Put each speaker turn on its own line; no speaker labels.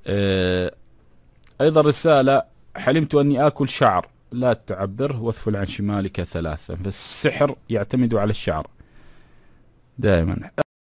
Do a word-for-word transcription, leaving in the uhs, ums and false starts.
آه، أيضا رسالة: حلمت أني آكل شعر، لا تعبره واثفل عن شمالك ثلاثة. بس السحر يعتمد على الشعر دائما.